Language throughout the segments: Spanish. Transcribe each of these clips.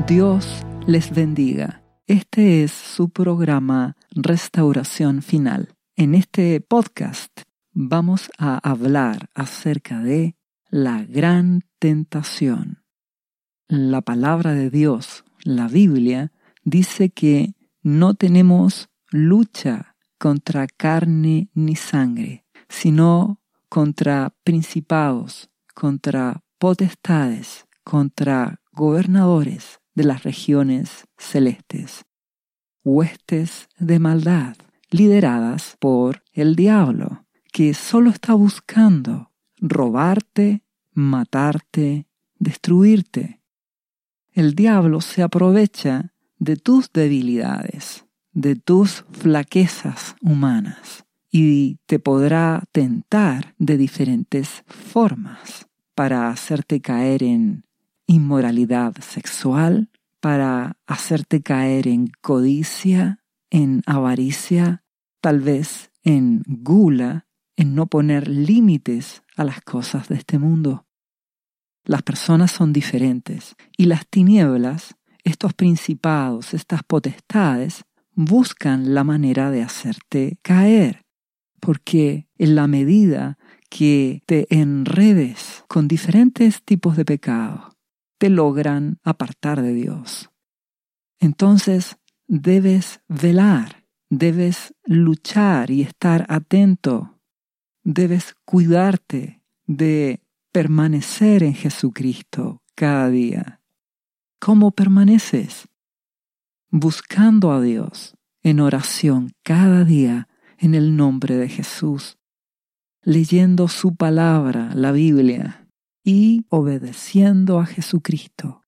Dios les bendiga. Este es su programa Restauración Final. En este podcast vamos a hablar acerca de la gran tentación. La palabra de Dios, la Biblia, dice que no tenemos lucha contra carne ni sangre, sino contra principados, contra potestades, contra gobernadores de las regiones celestes, huestes de maldad, lideradas por el diablo, que solo está buscando robarte, matarte, destruirte. El diablo se aprovecha de tus debilidades, de tus flaquezas humanas, y te podrá tentar de diferentes formas para hacerte caer en inmoralidad sexual, para hacerte caer en codicia, en avaricia, tal vez en gula, en no poner límites a las cosas de este mundo. Las personas son diferentes y las tinieblas, estos principados, estas potestades, buscan la manera de hacerte caer, porque en la medida que te enredes con diferentes tipos de pecado, te logran apartar de Dios. Entonces debes velar, debes luchar y estar atento, debes cuidarte de permanecer en Jesucristo cada día. ¿Cómo permaneces? Buscando a Dios en oración cada día en el nombre de Jesús, leyendo su palabra, la Biblia, y obedeciendo a Jesucristo,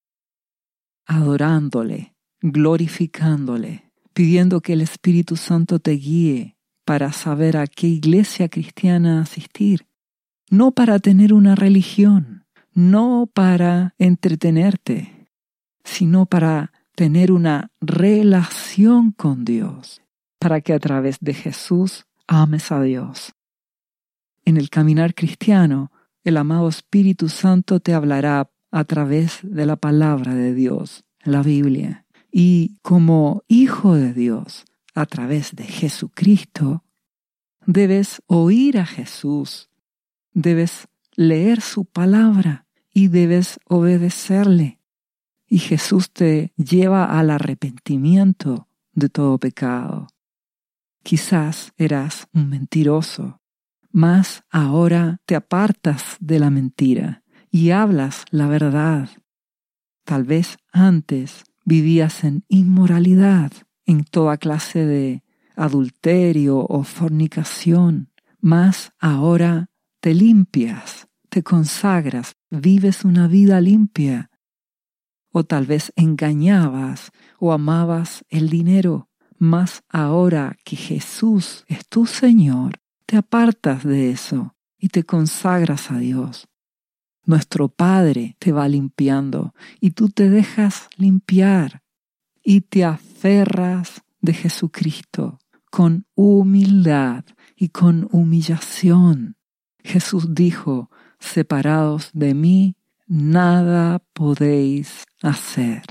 adorándole, glorificándole, pidiendo que el Espíritu Santo te guíe para saber a qué iglesia cristiana asistir, no para tener una religión, no para entretenerte, sino para tener una relación con Dios, para que a través de Jesús ames a Dios. En el caminar cristiano, el amado Espíritu Santo te hablará a través de la palabra de Dios, la Biblia. Y como hijo de Dios, a través de Jesucristo, debes oír a Jesús, debes leer su palabra y debes obedecerle. Y Jesús te lleva al arrepentimiento de todo pecado. Quizás eras un mentiroso, mas ahora te apartas de la mentira y hablas la verdad. Tal vez antes vivías en inmoralidad, en toda clase de adulterio o fornicación, mas ahora te limpias, te consagras, vives una vida limpia. O tal vez engañabas o amabas el dinero, mas ahora que Jesús es tu Señor, te apartas de eso y te consagras a Dios. Nuestro Padre te va limpiando y tú te dejas limpiar y te aferras de Jesucristo con humildad y con humillación. Jesús dijo, separados de mí, nada podéis hacer.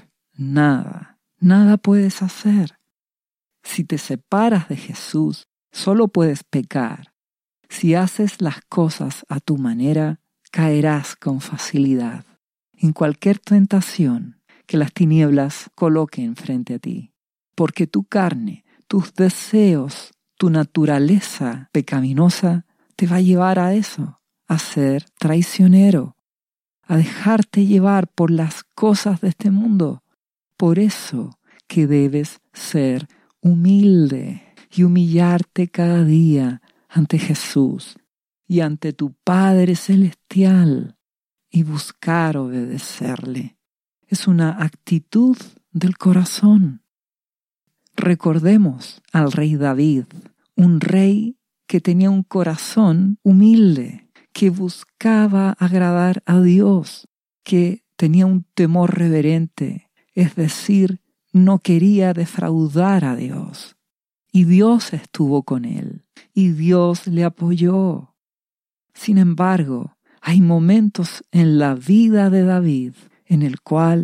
Nada puedes hacer. Si te separas de Jesús, solo puedes pecar. Si haces las cosas a tu manera, caerás con facilidad en cualquier tentación que las tinieblas coloquen frente a ti. Porque tu carne, tus deseos, tu naturaleza pecaminosa te va a llevar a eso, a ser traicionero, a dejarte llevar por las cosas de este mundo. Por eso que debes ser humilde y humillarte cada día ante Jesús y ante tu Padre Celestial y buscar obedecerle. Es una actitud del corazón. Recordemos al rey David, un rey que tenía un corazón humilde, que buscaba agradar a Dios, que tenía un temor reverente, es decir, no quería defraudar a Dios. Y Dios estuvo con él, y Dios le apoyó. Sin embargo, hay momentos en la vida de David en el cual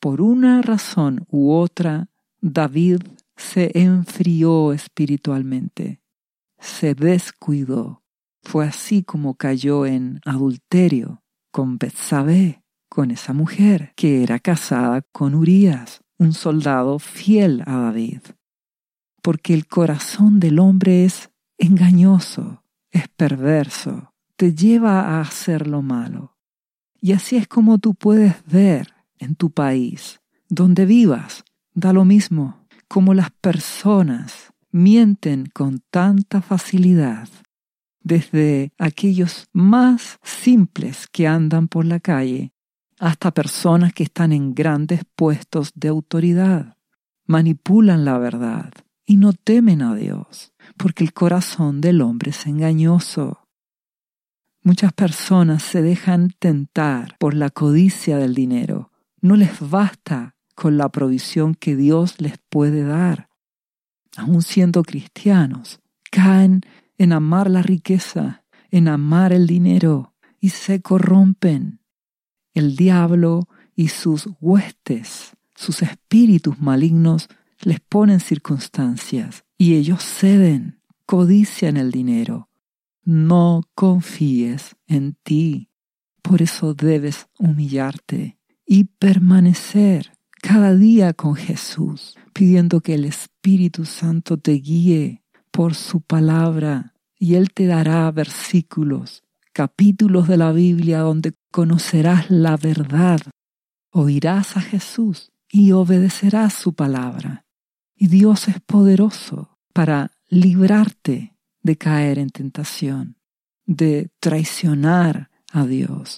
por una razón u otra, David se enfrió espiritualmente, se descuidó. Fue así como cayó en adulterio con Betsabé, con esa mujer que era casada con Urías, un soldado fiel a David. Porque el corazón del hombre es engañoso, es perverso, te lleva a hacer lo malo. Y así es como tú puedes ver en tu país, donde vivas, da lo mismo, como las personas mienten con tanta facilidad, desde aquellos más simples que andan por la calle hasta personas que están en grandes puestos de autoridad. Manipulan la verdad y no temen a Dios, porque el corazón del hombre es engañoso. Muchas personas se dejan tentar por la codicia del dinero. No les basta con la provisión que Dios les puede dar. Aun siendo cristianos, caen en amar la riqueza, en amar el dinero y se corrompen. El diablo y sus huestes, sus espíritus malignos, les ponen circunstancias y ellos ceden, codician el dinero. No confíes en ti. Por eso debes humillarte y permanecer cada día con Jesús, pidiendo que el Espíritu Santo te guíe por su palabra y Él te dará versículos, capítulos de la Biblia donde conocerás la verdad. Oirás a Jesús y obedecerás su palabra. Y Dios es poderoso para librarte de caer en tentación, de traicionar a Dios.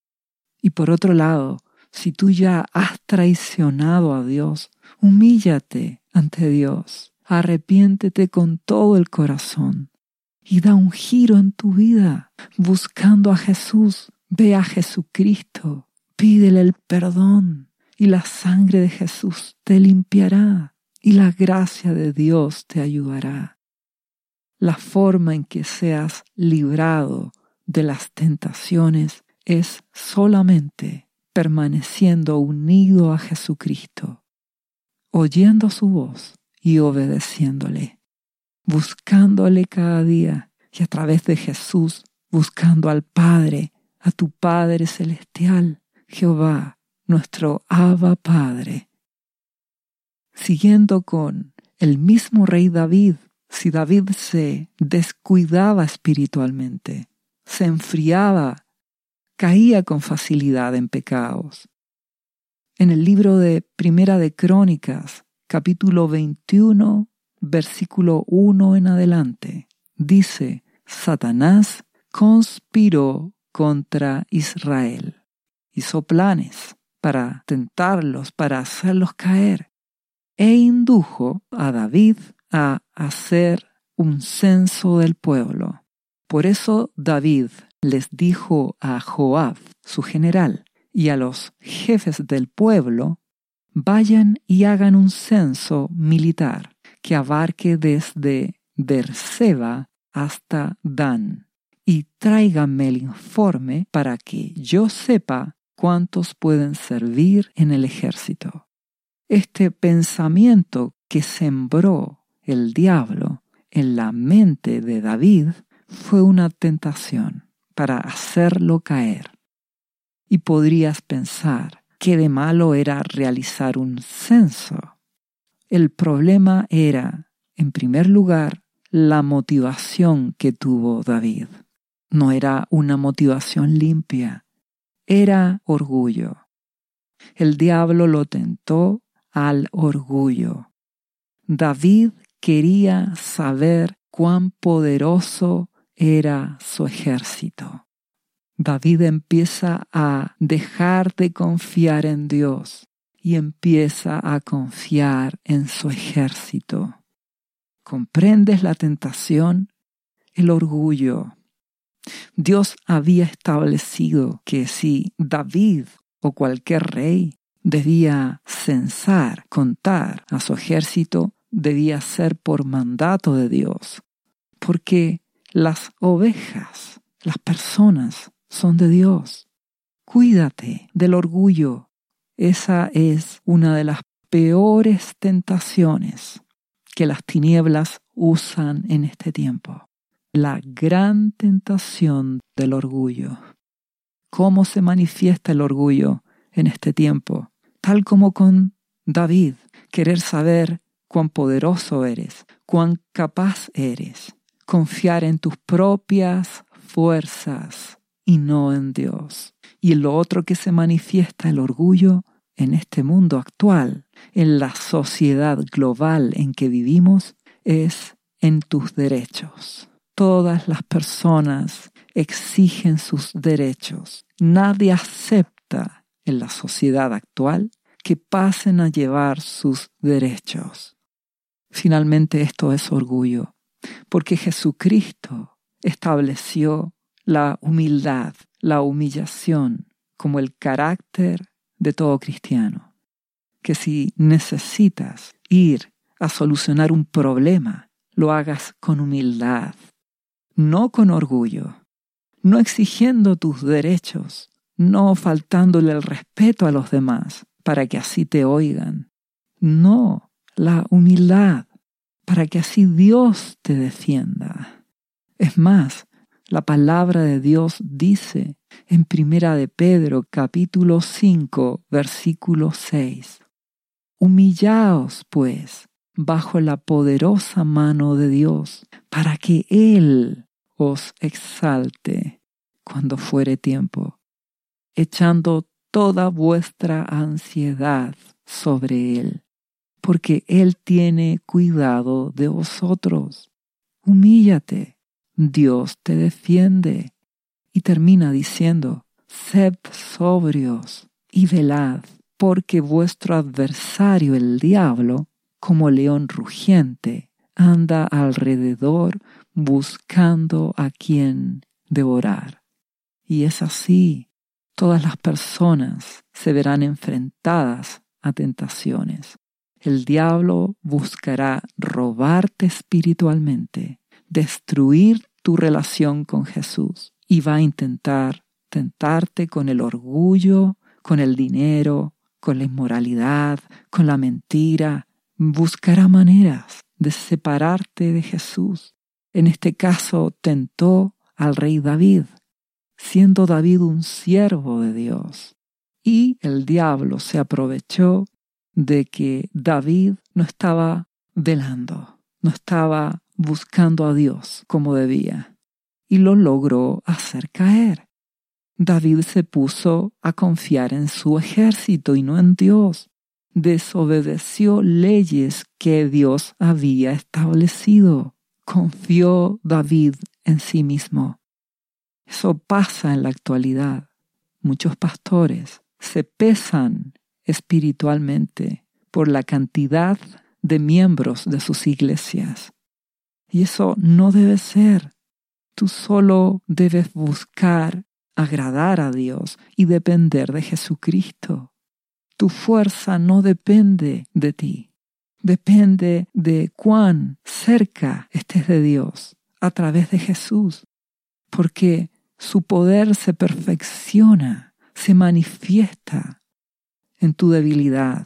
Y por otro lado, si tú ya has traicionado a Dios, humíllate ante Dios, arrepiéntete con todo el corazón y da un giro en tu vida buscando a Jesús. Ve a Jesucristo, pídele el perdón y la sangre de Jesús te limpiará y la gracia de Dios te ayudará. La forma en que seas librado de las tentaciones es solamente permaneciendo unido a Jesucristo, oyendo su voz y obedeciéndole, buscándole cada día y a través de Jesús buscando al Padre, a tu Padre Celestial, Jehová, nuestro Abba Padre. Siguiendo con el mismo rey David, si David se descuidaba espiritualmente, se enfriaba, caía con facilidad en pecados. En el libro de Primera de Crónicas, capítulo 21, versículo 1 en adelante, dice: Satanás conspiró contra Israel, hizo planes para tentarlos, para hacerlos caer, e indujo a David a hacer un censo del pueblo. Por eso David les dijo a Joab, su general, y a los jefes del pueblo: vayan y hagan un censo militar que abarque desde Beerseba hasta Dan, y tráiganme el informe para que yo sepa cuántos pueden servir en el ejército. Este pensamiento que sembró el diablo en la mente de David fue una tentación para hacerlo caer. Y podrías pensar, ¿qué de malo era realizar un censo? El problema era, en primer lugar, la motivación que tuvo David. No era una motivación limpia, era orgullo. El diablo lo tentó al orgullo. David quería saber cuán poderoso era su ejército. David empieza a dejar de confiar en Dios y empieza a confiar en su ejército. ¿Comprendes la tentación? El orgullo. Dios había establecido que si David o cualquier rey debía censar, contar a su ejército, debía ser por mandato de Dios, porque las ovejas, las personas, son de Dios. Cuídate del orgullo. Esa es una de las peores tentaciones que las tinieblas usan en este tiempo. La gran tentación del orgullo. ¿Cómo se manifiesta el orgullo en este tiempo? Tal como con David, querer saber cuán poderoso eres, cuán capaz eres, confiar en tus propias fuerzas y no en Dios. Y lo otro que se manifiesta el orgullo en este mundo actual, en la sociedad global en que vivimos, es en tus derechos. Todas las personas exigen sus derechos. Nadie acepta en la sociedad actual que pasen a llevar sus derechos. Finalmente esto es orgullo, porque Jesucristo estableció la humildad, la humillación como el carácter de todo cristiano. Que si necesitas ir a solucionar un problema, lo hagas con humildad, no con orgullo, no exigiendo tus derechos, no faltándole el respeto a los demás para que así te oigan. No, la humildad para que así Dios te defienda. Es más, la palabra de Dios dice en 1 de Pedro capítulo 5 versículo 6: Humillaos, pues, bajo la poderosa mano de Dios, para que Él os exalte cuando fuere tiempo, echando toda vuestra ansiedad sobre Él, porque Él tiene cuidado de vosotros. Humíllate, Dios te defiende. Y termina diciendo: sed sobrios y velad, porque vuestro adversario el diablo, como león rugiente, anda alrededor buscando a quien devorar. Y es así, todas las personas se verán enfrentadas a tentaciones. El diablo buscará robarte espiritualmente, destruir tu relación con Jesús, y va a intentar tentarte con el orgullo, con el dinero, con la inmoralidad, con la mentira. Buscará maneras de separarte de Jesús. En este caso tentó al rey David, siendo David un siervo de Dios. Y el diablo se aprovechó de que David no estaba velando, no estaba buscando a Dios como debía, y lo logró hacer caer. David se puso a confiar en su ejército y no en Dios. Desobedeció leyes que Dios había establecido. Confió David en sí mismo. Eso pasa en la actualidad. Muchos pastores se pesan espiritualmente por la cantidad de miembros de sus iglesias. Y eso no debe ser. Tú solo debes buscar agradar a Dios y depender de Jesucristo. Tu fuerza no depende de ti. Depende de cuán cerca estés de Dios a través de Jesús. Porque su poder se perfecciona, se manifiesta en tu debilidad.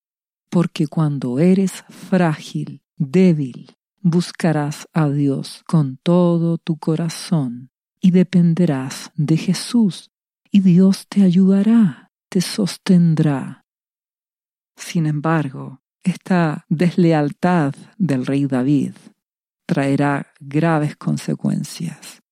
Porque cuando eres frágil, débil, buscarás a Dios con todo tu corazón y dependerás de Jesús, y Dios te ayudará, te sostendrá. Sin embargo, esta deslealtad del rey David traerá graves consecuencias.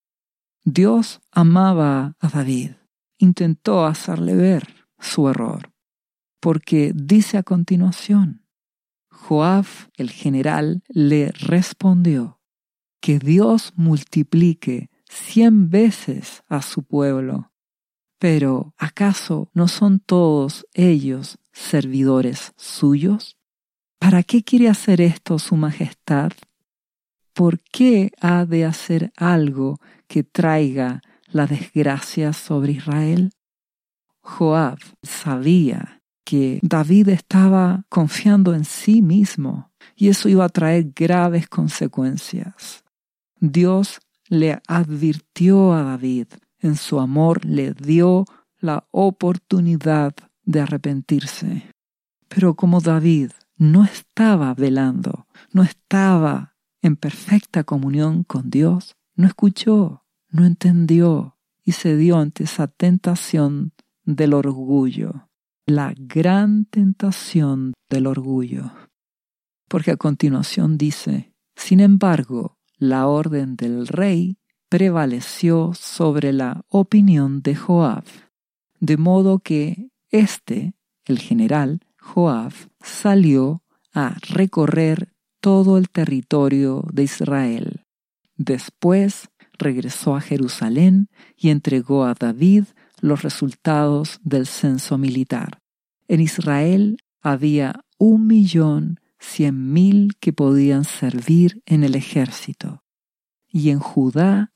Dios amaba a David, intentó hacerle ver su error, porque dice a continuación: Joab, el general, le respondió: que Dios multiplique 100 veces a su pueblo. Pero ¿acaso no son todos ellos servidores suyos? ¿Para qué quiere hacer esto su majestad? ¿Por qué ha de hacer algo que traiga la desgracia sobre Israel? Joab sabía que David estaba confiando en sí mismo y eso iba a traer graves consecuencias. Dios le advirtió a David, en su amor le dio la oportunidad de arrepentirse. Pero como David no estaba velando, no estaba en perfecta comunión con Dios, no escuchó, no entendió y cedió ante esa tentación del orgullo, la gran tentación del orgullo. Porque a continuación dice, sin embargo, la orden del rey prevaleció sobre la opinión de Joab, de modo que el general Joab, salió a recorrer todo el territorio de Israel. Después regresó a Jerusalén y entregó a David los resultados del censo militar. En Israel había 1.100.000 que podían servir en el ejército, y en Judá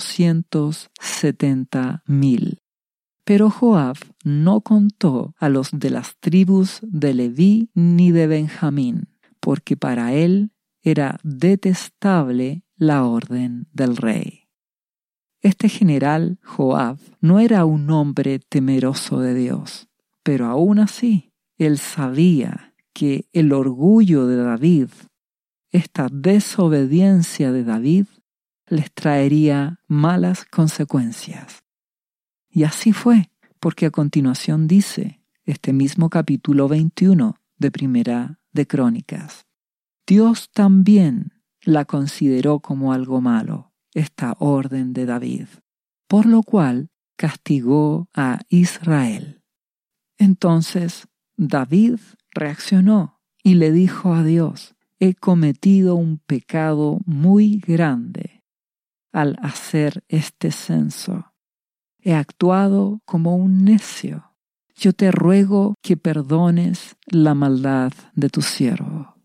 470.000. Pero Joab no contó a los de las tribus de Leví ni de Benjamín, porque para él era detestable la orden del rey. Este general Joab no era un hombre temeroso de Dios, pero aún así él sabía que el orgullo de David, esta desobediencia de David, les traería malas consecuencias. Y así fue, porque a continuación dice este mismo capítulo 21 de Primera de Crónicas. Dios también la consideró como algo malo, esta orden de David, por lo cual castigó a Israel. Entonces David reaccionó y le dijo a Dios, he cometido un pecado muy grande al hacer este censo. He actuado como un necio. Yo te ruego que perdones la maldad de tu siervo.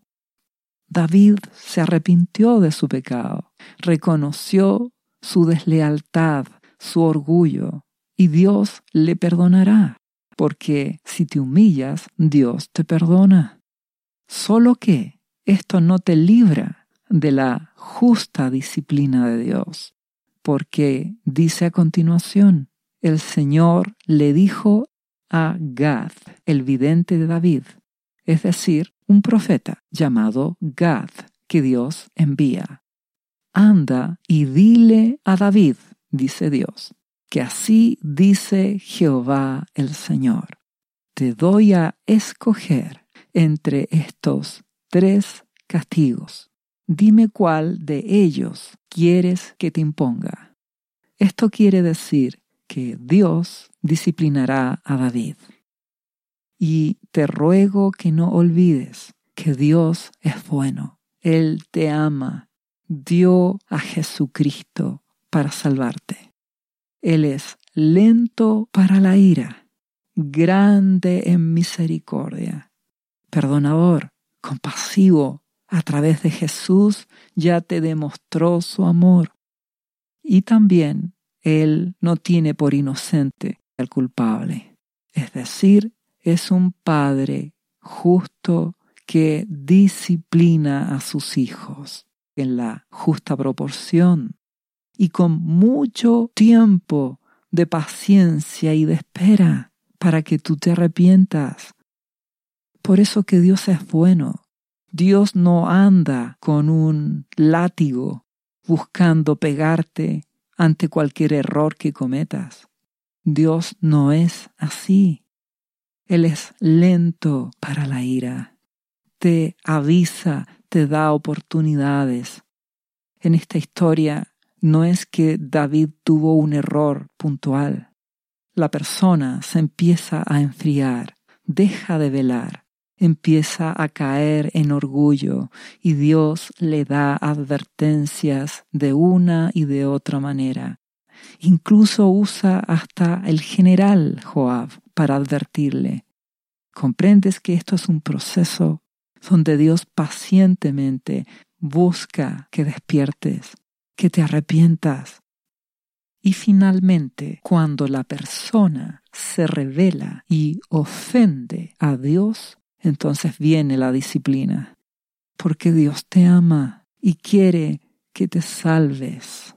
David se arrepintió de su pecado, reconoció su deslealtad, su orgullo, y Dios le perdonará, porque si te humillas, Dios te perdona. Solo que esto no te libra de la justa disciplina de Dios, porque dice a continuación, el Señor le dijo a Gad, el vidente de David, es decir, un profeta llamado Gad, que Dios envía. Anda y dile a David, dice Dios, que así dice Jehová el Señor. Te doy a escoger entre estos 3 castigos. Dime cuál de ellos quieres que te imponga. Esto quiere decir que Dios disciplinará a David. Y te ruego que no olvides que Dios es bueno. Él te ama, dio a Jesucristo para salvarte. Él es lento para la ira, grande en misericordia, perdonador, compasivo. A través de Jesús ya te demostró su amor. Y también Él no tiene por inocente al culpable. Es decir, es un padre justo que disciplina a sus hijos en la justa proporción y con mucho tiempo de paciencia y de espera para que tú te arrepientas. Por eso que Dios es bueno. Dios no anda con un látigo buscando pegarte ante cualquier error que cometas. Dios no es así. Él es lento para la ira. Te avisa, te da oportunidades. En esta historia no es que David tuvo un error puntual. La persona se empieza a enfriar, deja de velar, empieza a caer en orgullo y Dios le da advertencias de una y de otra manera. Incluso usa hasta el general Joab para advertirle. ¿Comprendes que esto es un proceso donde Dios pacientemente busca que despiertes, que te arrepientas? Y finalmente, cuando la persona se rebela y ofende a Dios, entonces viene la disciplina, porque Dios te ama y quiere que te salves.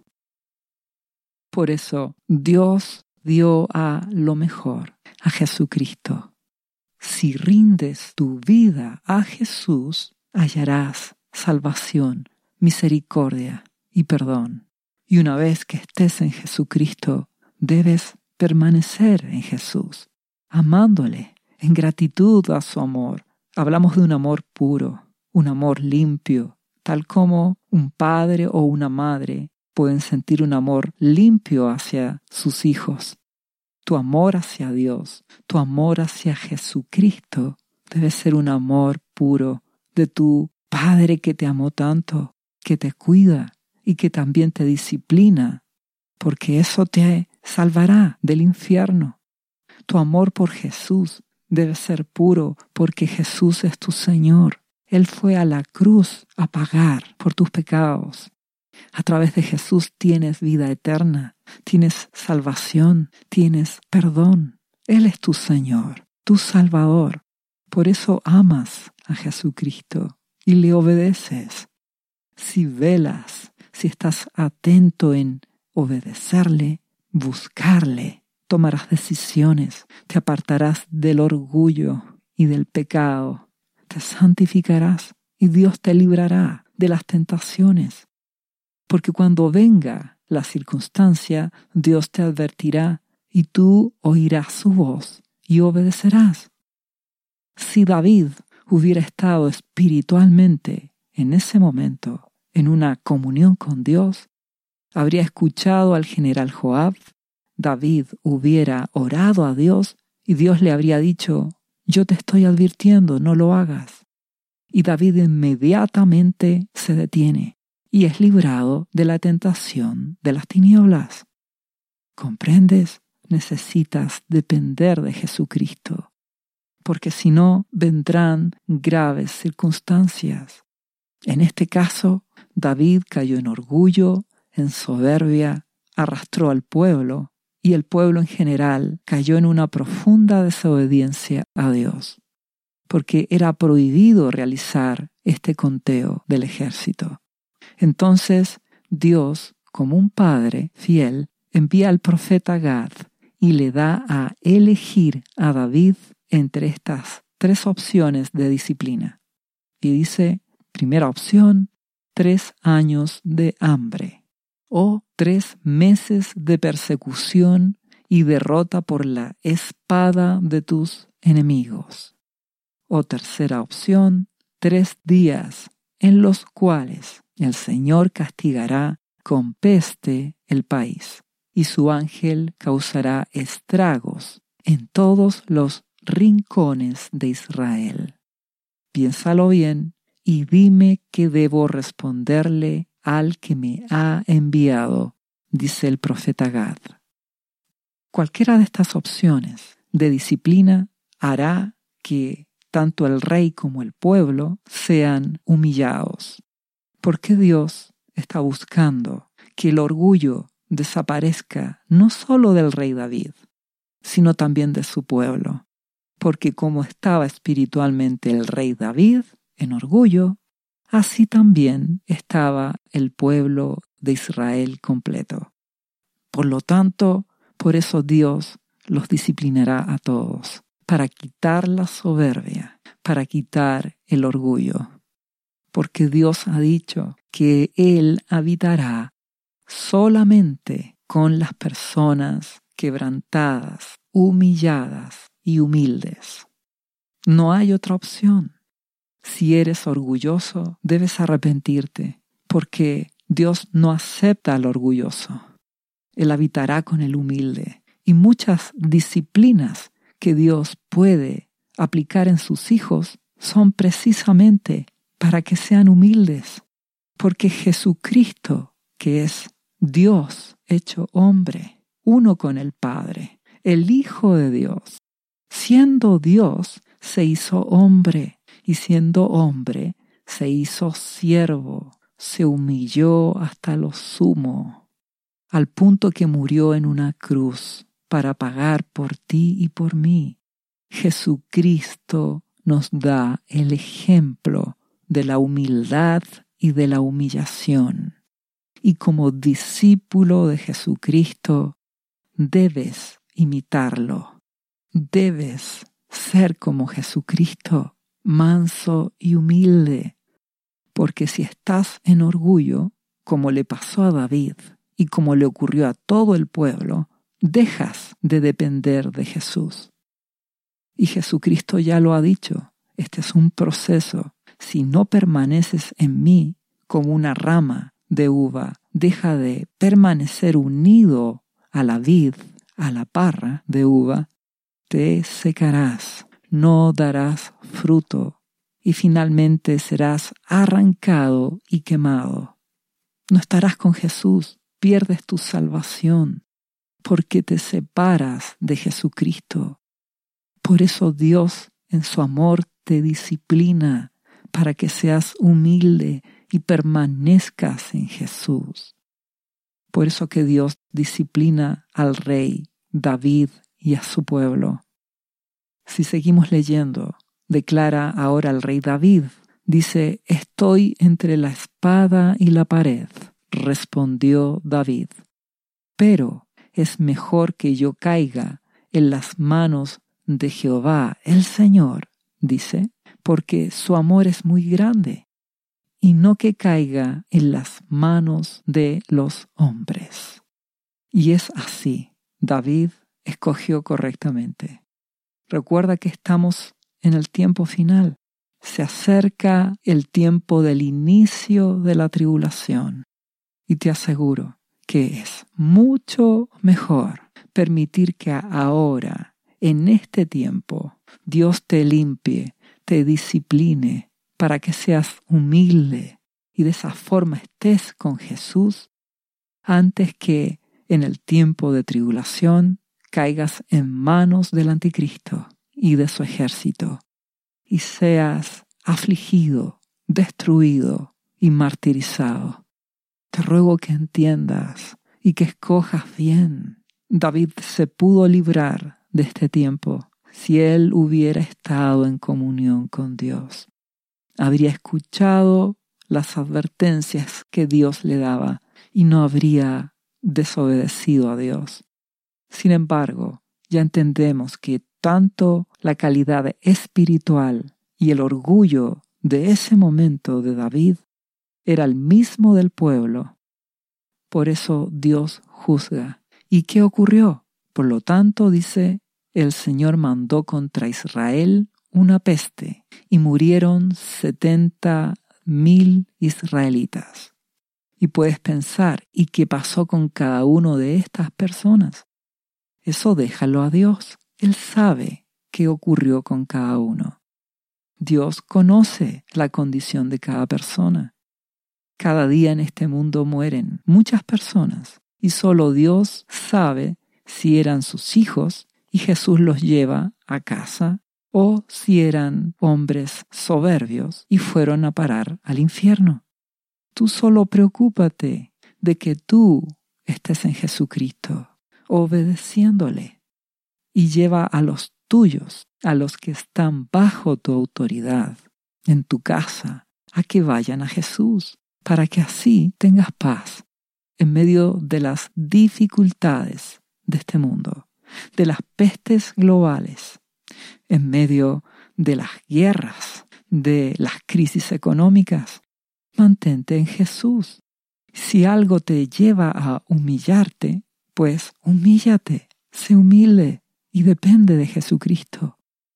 Por eso Dios dio a lo mejor, a Jesucristo, Si rindes tu vida a Jesús, hallarás salvación, misericordia y perdón. Y una vez que estés en Jesucristo, debes permanecer en Jesús, amándole en gratitud a su amor. Hablamos de un amor puro, un amor limpio, tal como un padre o una madre pueden sentir un amor limpio hacia sus hijos. Tu amor hacia Dios, tu amor hacia Jesucristo debe ser un amor puro de tu Padre que te amó tanto, que te cuida y que también te disciplina, porque eso te salvará del infierno. Tu amor por Jesús debe ser puro porque Jesús es tu Señor. Él fue a la cruz a pagar por tus pecados. A través de Jesús tienes vida eterna, tienes salvación, tienes perdón. Él es tu Señor, tu Salvador. Por eso amas a Jesucristo y le obedeces. Si velas, si estás atento en obedecerle, buscarle, tomarás decisiones, te apartarás del orgullo y del pecado, te santificarás y Dios te librará de las tentaciones. Porque cuando venga la circunstancia, Dios te advertirá y tú oirás su voz y obedecerás. Si David hubiera estado espiritualmente en ese momento en una comunión con Dios, habría escuchado al general Joab, David hubiera orado a Dios y Dios le habría dicho, yo te estoy advirtiendo, no lo hagas. Y David inmediatamente se detiene y es librado de la tentación de las tinieblas. ¿Comprendes? Necesitas depender de Jesucristo, porque si no vendrán graves circunstancias. En este caso, David cayó en orgullo, en soberbia, arrastró al pueblo, y el pueblo en general cayó en una profunda desobediencia a Dios, porque era prohibido realizar este conteo del ejército. Entonces Dios, como un padre fiel, envía al profeta Gad y le da a elegir a David entre estas 3 opciones de disciplina. Y dice, primera opción, 3 años de hambre o 3 meses de persecución y derrota por la espada de tus enemigos. O tercera opción, 3 días en los cuales el Señor castigará con peste el país y su ángel causará estragos en todos los rincones de Israel. Piénsalo bien y dime qué debo responderle al que me ha enviado, dice el profeta Gad. Cualquiera de estas opciones de disciplina hará que tanto el rey como el pueblo sean humillados. Porque Dios está buscando que el orgullo desaparezca no solo del rey David, sino también de su pueblo. Porque como estaba espiritualmente el rey David en orgullo, así también estaba el pueblo de Israel completo. Por lo tanto, por eso Dios los disciplinará a todos, para quitar la soberbia, para quitar el orgullo. Porque Dios ha dicho que Él habitará solamente con las personas quebrantadas, humilladas y humildes. No hay otra opción. Si eres orgulloso, debes arrepentirte, porque Dios no acepta al orgulloso. Él habitará con el humilde. Y muchas disciplinas que Dios puede aplicar en sus hijos son precisamente para que sean humildes, porque Jesucristo, que es Dios hecho hombre, uno con el Padre, el Hijo de Dios, siendo Dios, se hizo hombre, y siendo hombre, se hizo siervo, se humilló hasta lo sumo, al punto que murió en una cruz para pagar por ti y por mí. Jesucristo nos da el ejemplo de la humildad y de la humillación. Y como discípulo de Jesucristo, debes imitarlo. Debes ser como Jesucristo, manso y humilde. Porque si estás en orgullo, como le pasó a David y como le ocurrió a todo el pueblo, dejas de depender de Jesús. Y Jesucristo ya lo ha dicho, este es un proceso. Si no permaneces en mí como una rama de uva, deja de permanecer unido a la vid, a la parra de uva, te secarás, no darás fruto y finalmente serás arrancado y quemado. No estarás con Jesús, pierdes tu salvación porque te separas de Jesucristo. Por eso Dios en su amor te disciplina para que seas humilde y permanezcas en Jesús. Por eso que Dios disciplina al rey David y a su pueblo. Si seguimos leyendo, declara ahora el rey David, dice, estoy entre la espada y la pared, respondió David. Pero es mejor que yo caiga en las manos de Jehová, el Señor, dice, porque su amor es muy grande, y no que caiga en las manos de los hombres. Y es así, David escogió correctamente. Recuerda que estamos en el tiempo final. Se acerca el tiempo del inicio de la tribulación. Y te aseguro que es mucho mejor permitir que ahora, en este tiempo, Dios te limpie, te discipline para que seas humilde y de esa forma estés con Jesús antes que en el tiempo de tribulación caigas en manos del anticristo y de su ejército y seas afligido, destruido y martirizado. Te ruego que entiendas y que escojas bien. David se pudo librar de este tiempo si él hubiera estado en comunión con Dios. Habría escuchado las advertencias que Dios le daba y no habría desobedecido a Dios. Sin embargo, ya entendemos que tanto la calidad espiritual y el orgullo de ese momento de David era el mismo del pueblo. Por eso Dios juzga. ¿Y qué ocurrió? Por lo tanto, dice, el Señor mandó contra Israel una peste y murieron 70,000 israelitas. Y puedes pensar, ¿y qué pasó con cada uno de estas personas? Eso déjalo a Dios. Él sabe qué ocurrió con cada uno. Dios conoce la condición de cada persona. Cada día en este mundo mueren muchas personas y solo Dios sabe si eran sus hijos y Jesús los lleva a casa o si eran hombres soberbios y fueron a parar al infierno. Tú solo preocúpate de que tú estés en Jesucristo, obedeciéndole, y lleva a los tuyos, a los que están bajo tu autoridad, en tu casa, a que vayan a Jesús, para que así tengas paz en medio de las dificultades de este mundo, de las pestes globales, en medio de las guerras, de las crisis económicas. Mantente en Jesús. Si algo te lleva a humillarte, pues humíllate, sé humilde y depende de Jesucristo.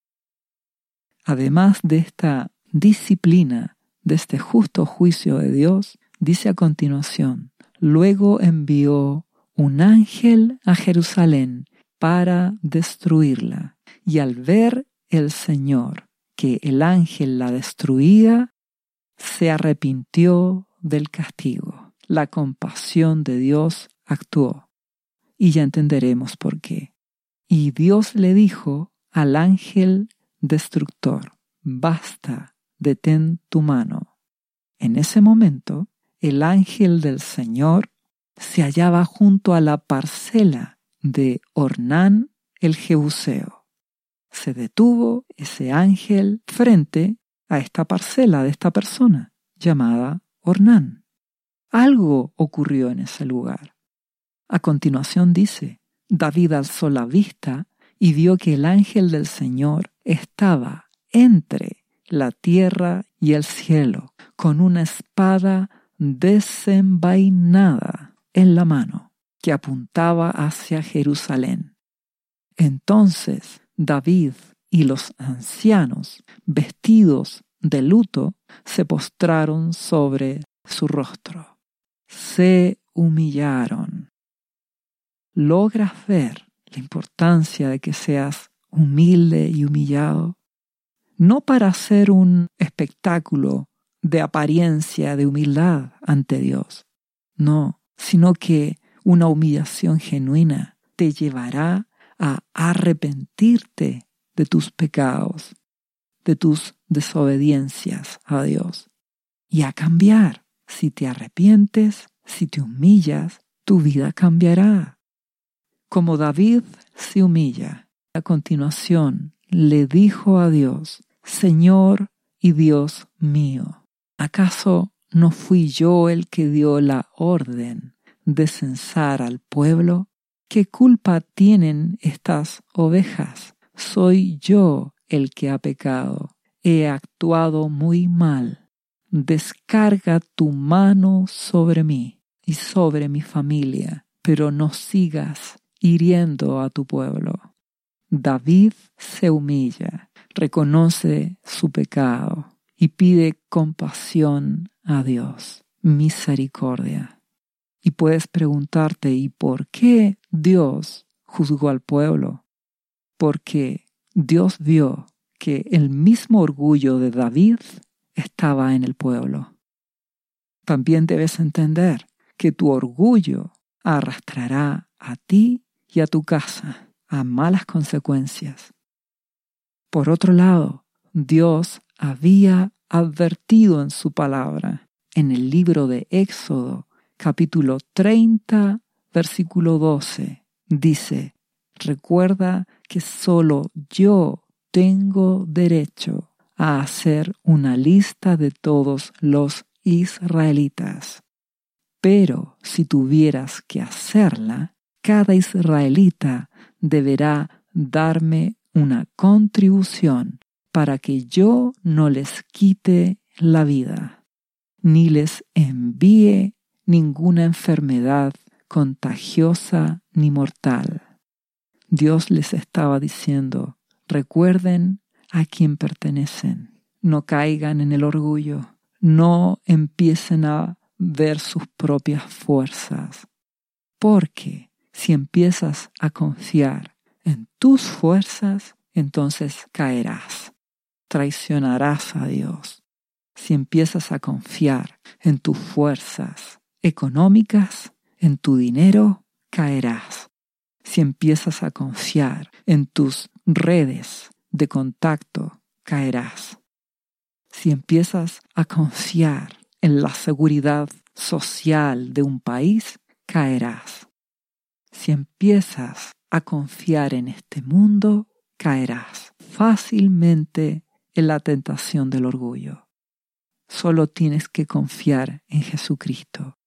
Además de esta disciplina, de este justo juicio de Dios, dice a continuación, luego envió un ángel a Jerusalén para destruirla. Y al ver el Señor que el ángel la destruía, se arrepintió del castigo. La compasión de Dios actuó. Y ya entenderemos por qué. Y Dios le dijo al ángel destructor, basta, detén tu mano. En ese momento, el ángel del Señor se hallaba junto a la parcela de Ornán el Jebuseo. Se detuvo ese ángel frente a esta parcela de esta persona llamada Ornán. Algo ocurrió en ese lugar. A continuación dice, David alzó la vista y vio que el ángel del Señor estaba entre la tierra y el cielo, con una espada desenvainada en la mano, que apuntaba hacia Jerusalén. Entonces David y los ancianos, vestidos de luto, se postraron sobre su rostro. Se humillaron. ¿Logras ver la importancia de que seas humilde y humillado? No para hacer un espectáculo de apariencia de humildad ante Dios, no, sino que una humillación genuina te llevará a arrepentirte de tus pecados, de tus desobediencias a Dios, y a cambiar. Si te arrepientes, si te humillas, tu vida cambiará. Como David se humilla, a continuación le dijo a Dios: Señor y Dios mío, ¿acaso no fui yo el que dio la orden de censar al pueblo? ¿Qué culpa tienen estas ovejas? Soy yo el que ha pecado. He actuado muy mal. Descarga tu mano sobre mí y sobre mi familia, pero no sigas hiriendo a tu pueblo. David se humilla, reconoce su pecado y pide compasión a Dios, misericordia. Y puedes preguntarte, ¿y por qué Dios juzgó al pueblo? Porque Dios vio que el mismo orgullo de David estaba en el pueblo. También debes entender que tu orgullo arrastrará a ti y a tu casa a malas consecuencias. Por otro lado, Dios había advertido en su palabra, en el libro de Éxodo, capítulo 30, versículo 12, dice: recuerda que solo yo tengo derecho a hacer una lista de todos los israelitas. Pero si tuvieras que hacerla, cada israelita deberá darme una contribución para que yo no les quite la vida, ni les envíe ninguna enfermedad contagiosa ni mortal. Dios les estaba diciendo: recuerden a quién pertenecen, no caigan en el orgullo, no empiecen a ver sus propias fuerzas, porque si empiezas a confiar en tus fuerzas, entonces caerás, traicionarás a Dios. Si empiezas a confiar en tus fuerzas económicas, en tu dinero, caerás. Si empiezas a confiar en tus redes de contacto, caerás. Si empiezas a confiar en la seguridad social de un país, caerás. Si empiezas a confiar en este mundo, caerás fácilmente en la tentación del orgullo. Solo tienes que confiar en Jesucristo.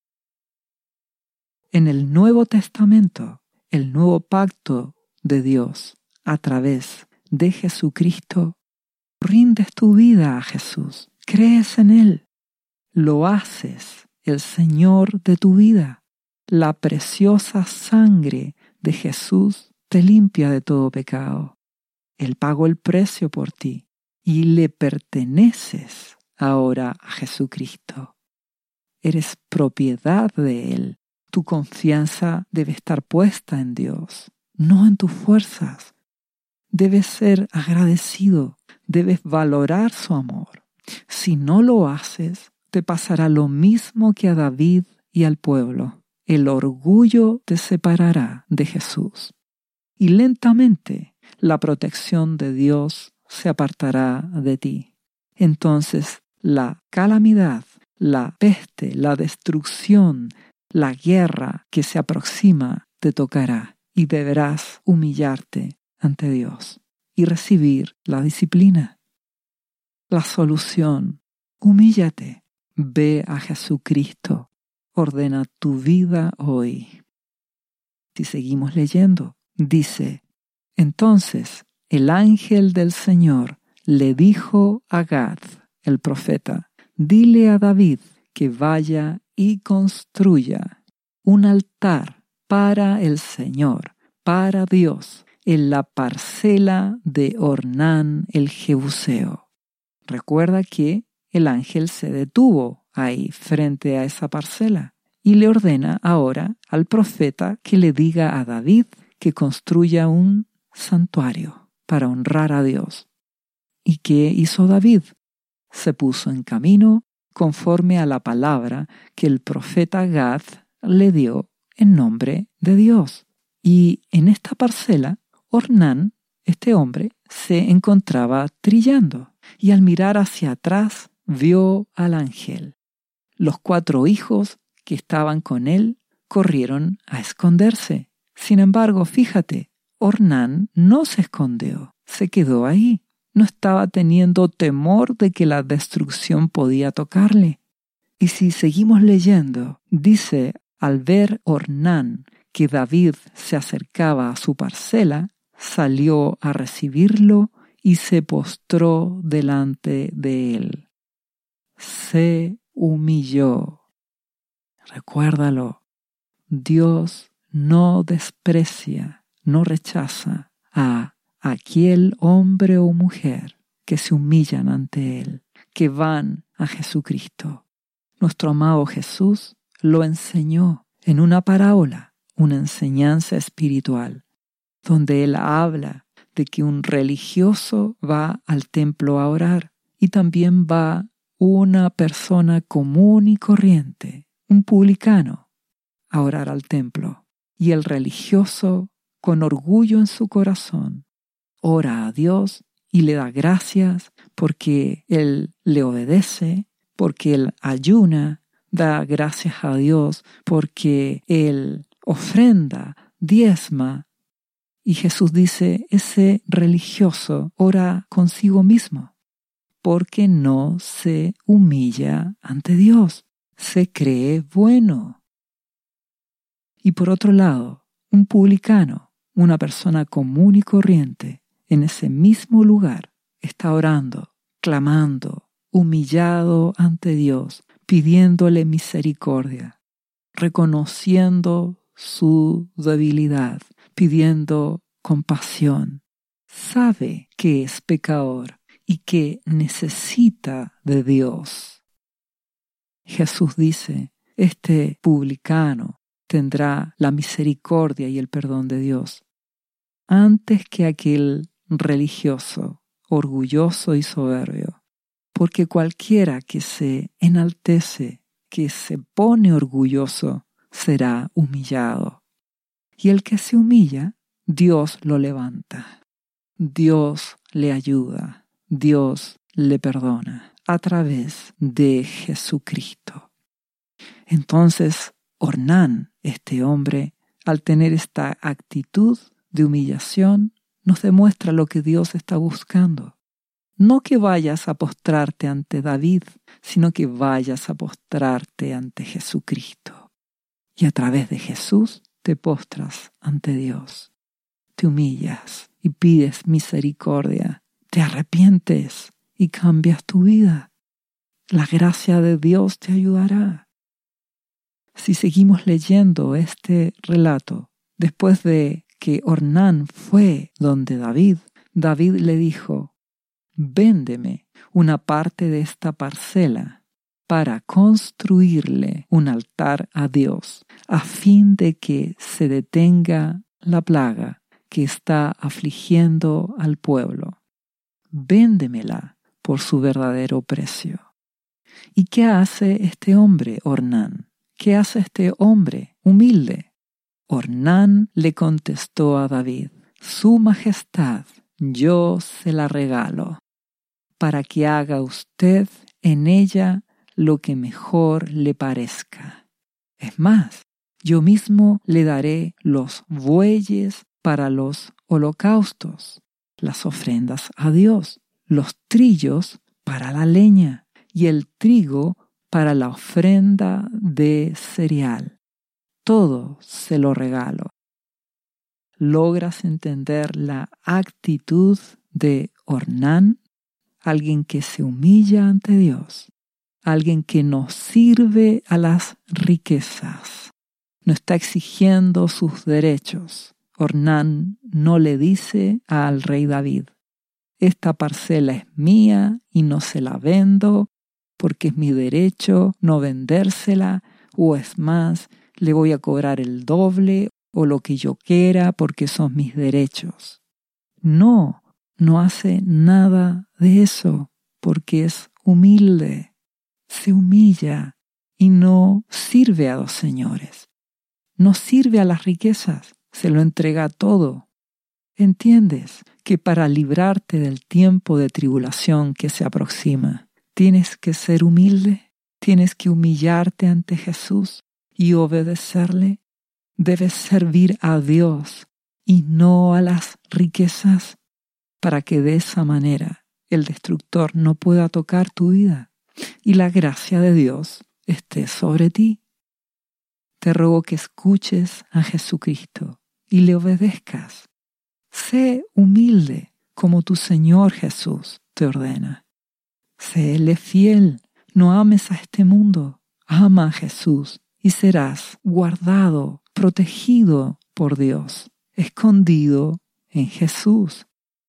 En el Nuevo Testamento, el nuevo pacto de Dios a través de Jesucristo, rindes tu vida a Jesús, crees en Él, lo haces el Señor de tu vida. La preciosa sangre de Jesús te limpia de todo pecado. Él pagó el precio por ti y le perteneces ahora a Jesucristo. Eres propiedad de Él. Tu confianza debe estar puesta en Dios, no en tus fuerzas. Debes ser agradecido, debes valorar su amor. Si no lo haces, te pasará lo mismo que a David y al pueblo. El orgullo te separará de Jesús. Y lentamente la protección de Dios se apartará de ti. Entonces la calamidad, la peste, la destrucción, la guerra que se aproxima te tocará y deberás humillarte ante Dios y recibir la disciplina. La solución: humíllate, ve a Jesucristo, ordena tu vida hoy. Si seguimos leyendo, dice: Entonces el ángel del Señor le dijo a Gad, el profeta: dile a David que vaya y construya un altar para el Señor, para Dios, en la parcela de Ornán el Jebuseo. Recuerda que el ángel se detuvo ahí frente a esa parcela y le ordena ahora al profeta que le diga a David que construya un santuario para honrar a Dios. ¿Y qué hizo David? Se puso en camino conforme a la palabra que el profeta Gad le dio en nombre de Dios. Y en esta parcela, Ornán, este hombre, se encontraba trillando, y al mirar hacia atrás vio al ángel. Los 4 hijos que estaban con él corrieron a esconderse. Sin embargo, fíjate, Ornán no se escondió, se quedó ahí. No estaba teniendo temor de que la destrucción podía tocarle. Y si seguimos leyendo, dice, al ver Ornán que David se acercaba a su parcela, salió a recibirlo y se postró delante de él. Se humilló. Recuérdalo, Dios no desprecia, no rechaza a aquel hombre o mujer que se humillan ante Él, que van a Jesucristo. Nuestro amado Jesús lo enseñó en una parábola, una enseñanza espiritual, donde Él habla de que un religioso va al templo a orar y también va una persona común y corriente, un publicano, a orar al templo. Y el religioso, con orgullo en su corazón, ora a Dios y le da gracias porque Él le obedece, porque Él ayuna, da gracias a Dios porque Él ofrenda, diezma. Y Jesús dice, ese religioso ora consigo mismo porque no se humilla ante Dios, se cree bueno. Y por otro lado, un publicano, una persona común y corriente, en ese mismo lugar, está orando, clamando, humillado ante Dios, pidiéndole misericordia, reconociendo su debilidad, pidiendo compasión. Sabe que es pecador y que necesita de Dios. Jesús dice, este publicano tendrá la misericordia y el perdón de Dios antes que aquel religioso, orgulloso y soberbio, porque cualquiera que se enaltece, que se pone orgulloso, será humillado. Y el que se humilla, Dios lo levanta, Dios le ayuda, Dios le perdona a través de Jesucristo. Entonces, Ornán, este hombre, al tener esta actitud de humillación, nos demuestra lo que Dios está buscando. No que vayas a postrarte ante David, sino que vayas a postrarte ante Jesucristo. Y a través de Jesús te postras ante Dios. Te humillas y pides misericordia. Te arrepientes y cambias tu vida. La gracia de Dios te ayudará. Si seguimos leyendo este relato, después de que Ornán fue donde David, David le dijo, véndeme una parte de esta parcela para construirle un altar a Dios, a fin de que se detenga la plaga que está afligiendo al pueblo. Véndemela por su verdadero precio. ¿Y qué hace este hombre, Ornán? ¿Qué hace este hombre humilde? Ornán le contestó a David, Su Majestad, yo se la regalo, para que haga usted en ella lo que mejor le parezca. Es más, yo mismo le daré los bueyes para los holocaustos, las ofrendas a Dios, los trillos para la leña y el trigo para la ofrenda de cereal. Todo se lo regalo. logras entender la actitud de Ornán, alguien que se humilla ante Dios, alguien que no sirve a las riquezas, no está exigiendo sus derechos. Ornán no le dice al rey David: esta parcela es mía y no se la vendo porque es mi derecho no vendérsela, o es más, le voy a cobrar el doble o lo que yo quiera porque son mis derechos. No hace nada de eso porque es humilde, se humilla y no sirve a dos señores. No sirve a las riquezas, se lo entrega todo. ¿Entiendes que para librarte del tiempo de tribulación que se aproxima, tienes que ser humilde? Tienes que humillarte ante Jesús y obedecerle. Debes servir a Dios y no a las riquezas, para que de esa manera el destructor no pueda tocar tu vida y la gracia de Dios esté sobre ti. Te ruego que escuches a Jesucristo y le obedezcas. Sé humilde como tu Señor Jesús te ordena. Séle fiel, no ames a este mundo, ama a Jesús y serás guardado, protegido por Dios, escondido en Jesús.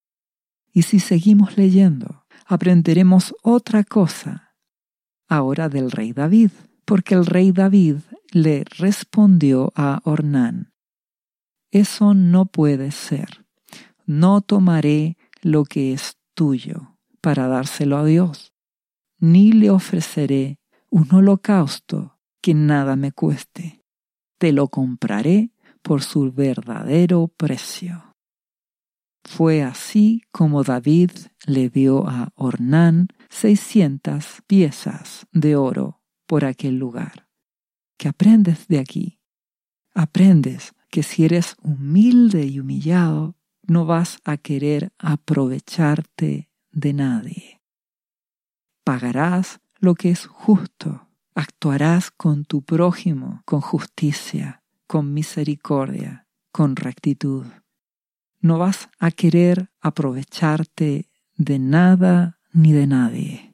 Y si seguimos leyendo, aprenderemos otra cosa ahora del rey David, porque el rey David le respondió a Ornán: eso no puede ser. No tomaré lo que es tuyo para dárselo a Dios, ni le ofreceré un holocausto que nada me cueste. Te lo compraré por su verdadero precio. Fue así como David le dio a Ornán 600 piezas de oro por aquel lugar. ¿Qué aprendes de aquí? Aprendes que si eres humilde y humillado, no vas a querer aprovecharte de nadie. Pagarás lo que es justo. Actuarás con tu prójimo con justicia, con misericordia, con rectitud. No vas a querer aprovecharte de nada ni de nadie.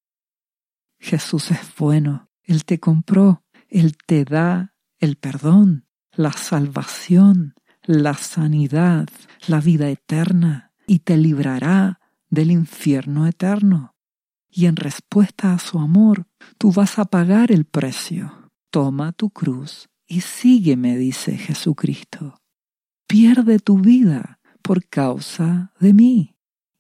Jesús es bueno. Él te compró. Él te da el perdón, la salvación, la sanidad, la vida eterna, y te librará del infierno eterno. Y en respuesta a su amor, tú vas a pagar el precio. Toma tu cruz y sígueme, dice Jesucristo. Pierde tu vida por causa de mí.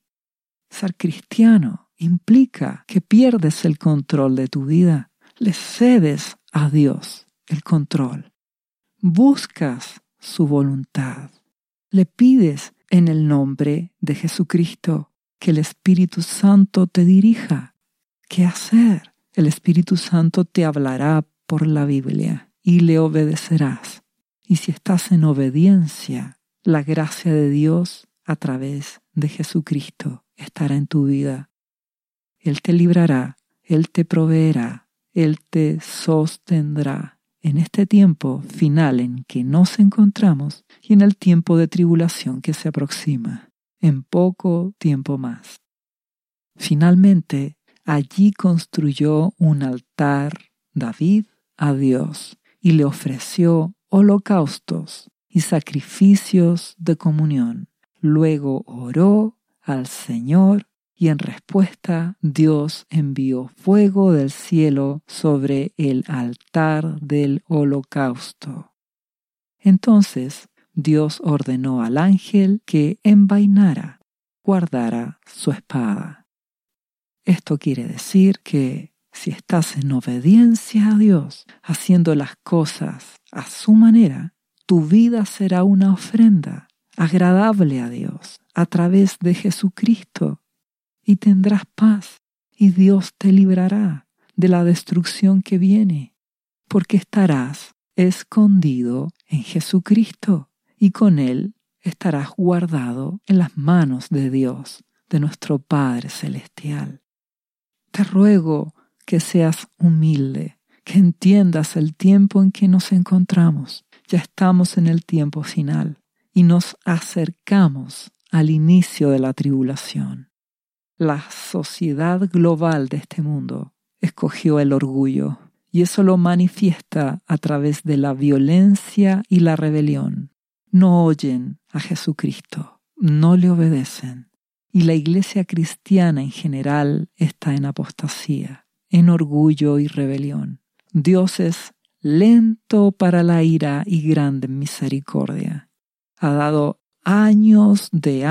Ser cristiano implica que pierdes el control de tu vida. Le cedes a Dios el control. Buscas su voluntad. Le pides en el nombre de Jesucristo que el Espíritu Santo te dirija. ¿Qué hacer? El Espíritu Santo te hablará por la Biblia y le obedecerás. Y si estás en obediencia, la gracia de Dios a través de Jesucristo estará en tu vida. Él te librará, Él te proveerá, Él te sostendrá en este tiempo final en que nos encontramos y en el tiempo de tribulación que se aproxima, en poco tiempo más. Finalmente, allí construyó un altar David a Dios y le ofreció holocaustos y sacrificios de comunión. Luego oró al Señor y en respuesta Dios envió fuego del cielo sobre el altar del holocausto. Entonces Dios ordenó al ángel que envainara, guardara su espada. Esto quiere decir que si estás en obediencia a Dios, haciendo las cosas a su manera, tu vida será una ofrenda agradable a Dios a través de Jesucristo y tendrás paz y Dios te librará de la destrucción que viene, porque estarás escondido en Jesucristo y con Él estarás guardado en las manos de Dios, de nuestro Padre Celestial. Te ruego que seas humilde, que entiendas el tiempo en que nos encontramos. Ya estamos en el tiempo final y nos acercamos al inicio de la tribulación. La sociedad global de este mundo escogió el orgullo, y eso lo manifiesta a través de la violencia y la rebelión. No oyen a Jesucristo, no le obedecen, y la iglesia cristiana en general está en apostasía, en orgullo y rebelión. Dios es lento para la ira y grande en misericordia. Ha dado años de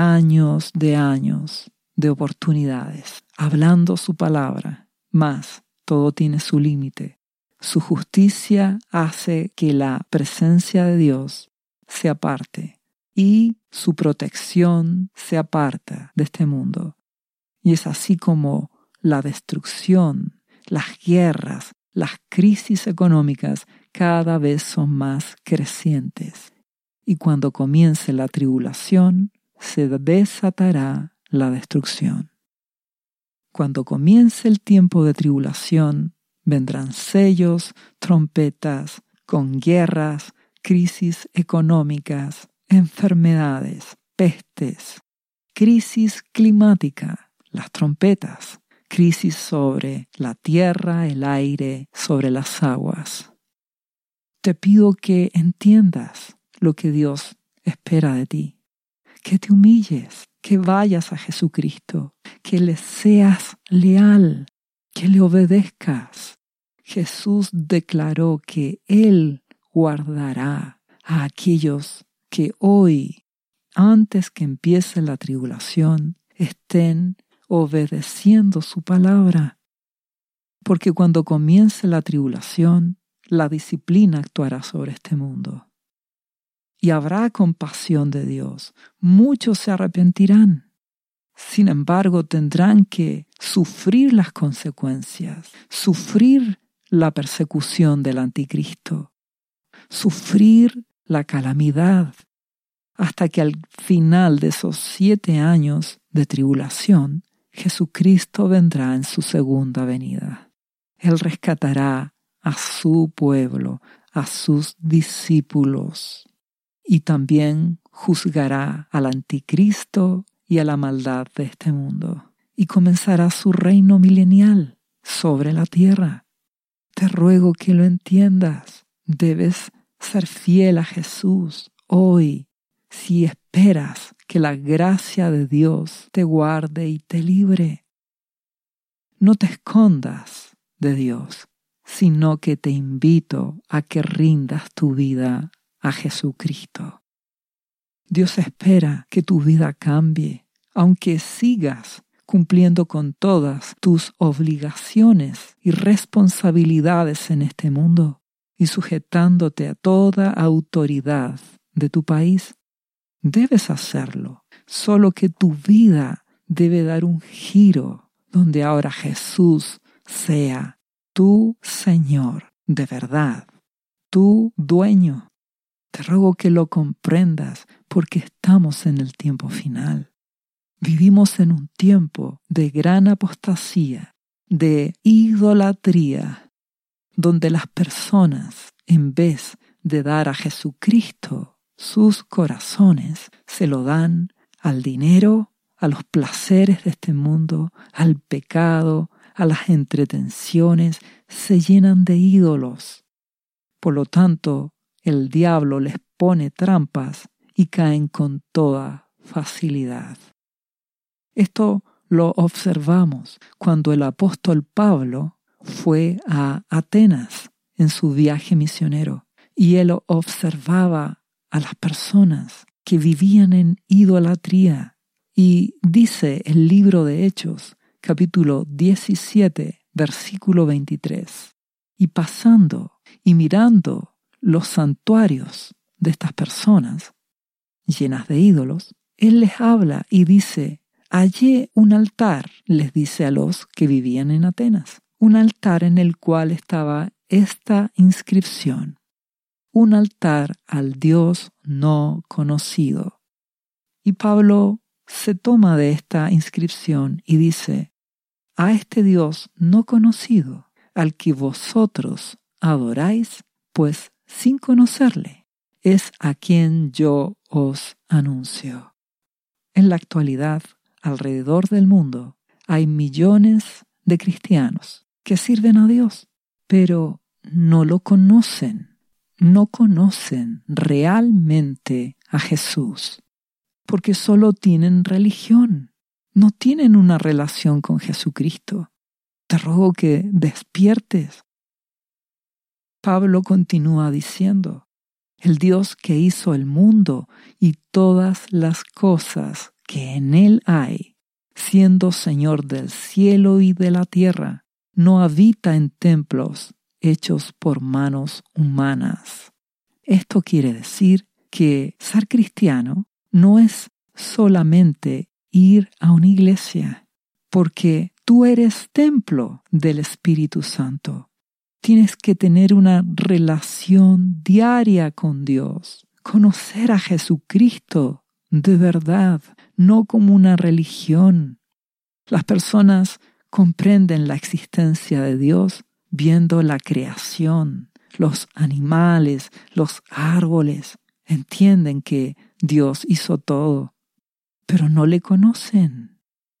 oportunidades, hablando su palabra, mas todo tiene su límite. Su justicia hace que la presencia de Dios se aparte y su protección se aparta de este mundo. Y es así como la destrucción, las guerras, las crisis económicas cada vez son más crecientes. Y cuando comience la tribulación, se desatará la destrucción. Cuando comience el tiempo de tribulación, vendrán sellos, trompetas, con guerras, crisis económicas, enfermedades, pestes, crisis climática, las trompetas, crisis sobre la tierra, el aire, sobre las aguas. Te pido que entiendas lo que Dios espera de ti, que te humilles, que vayas a Jesucristo, que le seas leal, que le obedezcas. Jesús declaró que Él guardará a aquellos que hoy, antes que empiece la tribulación, estén obedeciendo su palabra. Porque cuando comience la tribulación, la disciplina actuará sobre este mundo. Y habrá compasión de Dios. Muchos se arrepentirán. Sin embargo, tendrán que sufrir las consecuencias, sufrir la persecución del anticristo, sufrir la calamidad, hasta que al final de esos 7 años de tribulación, Jesucristo vendrá en su segunda venida. Él rescatará a su pueblo, a sus discípulos, y también juzgará al anticristo y a la maldad de este mundo, y comenzará su reino milenial sobre la tierra. Te ruego que lo entiendas. Debes ser fiel a Jesús hoy, si esperas que la gracia de Dios te guarde y te libre. No te escondas de Dios, sino que te invito a que rindas tu vida a Jesucristo. Dios espera que tu vida cambie, aunque sigas cumpliendo con todas tus obligaciones y responsabilidades en este mundo y sujetándote a toda autoridad de tu país. Debes hacerlo, solo que tu vida debe dar un giro donde ahora Jesús sea tu Señor de verdad, tu dueño. Te ruego que lo comprendas porque estamos en el tiempo final. Vivimos en un tiempo de gran apostasía, de idolatría, donde las personas, en vez de dar a Jesucristo sus corazones, se lo dan al dinero, a los placeres de este mundo, al pecado, a las entretenciones, se llenan de ídolos. Por lo tanto, el diablo les pone trampas y caen con toda facilidad. Esto lo observamos cuando el apóstol Pablo fue a Atenas en su viaje misionero y él observaba a las personas que vivían en idolatría. Y dice el libro de Hechos, capítulo 17, versículo 23, y pasando y mirando los santuarios de estas personas llenas de ídolos, él les habla y dice: hallé un altar, les dice a los que vivían en Atenas, un altar en el cual estaba esta inscripción: un altar al Dios no conocido. Y Pablo se toma de esta inscripción y dice: a este Dios no conocido, al que vosotros adoráis, pues sin conocerle, es a quien yo os anuncio. En la actualidad, alrededor del mundo, hay millones de cristianos que sirven a Dios, pero no lo conocen. No conocen realmente a Jesús, porque solo tienen religión. No tienen una relación con Jesucristo. Te ruego que despiertes. Pablo continúa diciendo, el Dios que hizo el mundo y todas las cosas que en él hay, siendo Señor del cielo y de la tierra, no habita en templos hechos por manos humanas. Esto quiere decir que ser cristiano no es solamente ir a una iglesia, porque tú eres templo del Espíritu Santo. Tienes que tener una relación diaria con Dios, conocer a Jesucristo de verdad, no como una religión. Las personas comprenden la existencia de Dios viendo la creación, los animales, los árboles. Entienden que Dios hizo todo, pero no le conocen.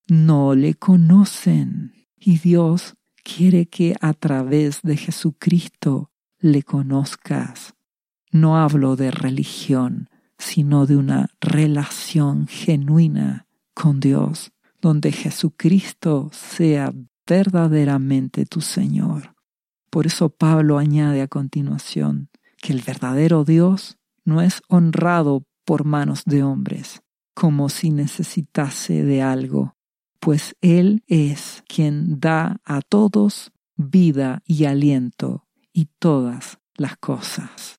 No le conocen. Y Dios quiere que a través de Jesucristo le conozcas. No hablo de religión, sino de una relación genuina con Dios, donde Jesucristo sea verdaderamente tu Señor. Por eso Pablo añade a continuación que el verdadero Dios no es honrado por manos de hombres, como si necesitase de algo, pues Él es quien da a todos vida y aliento y todas las cosas.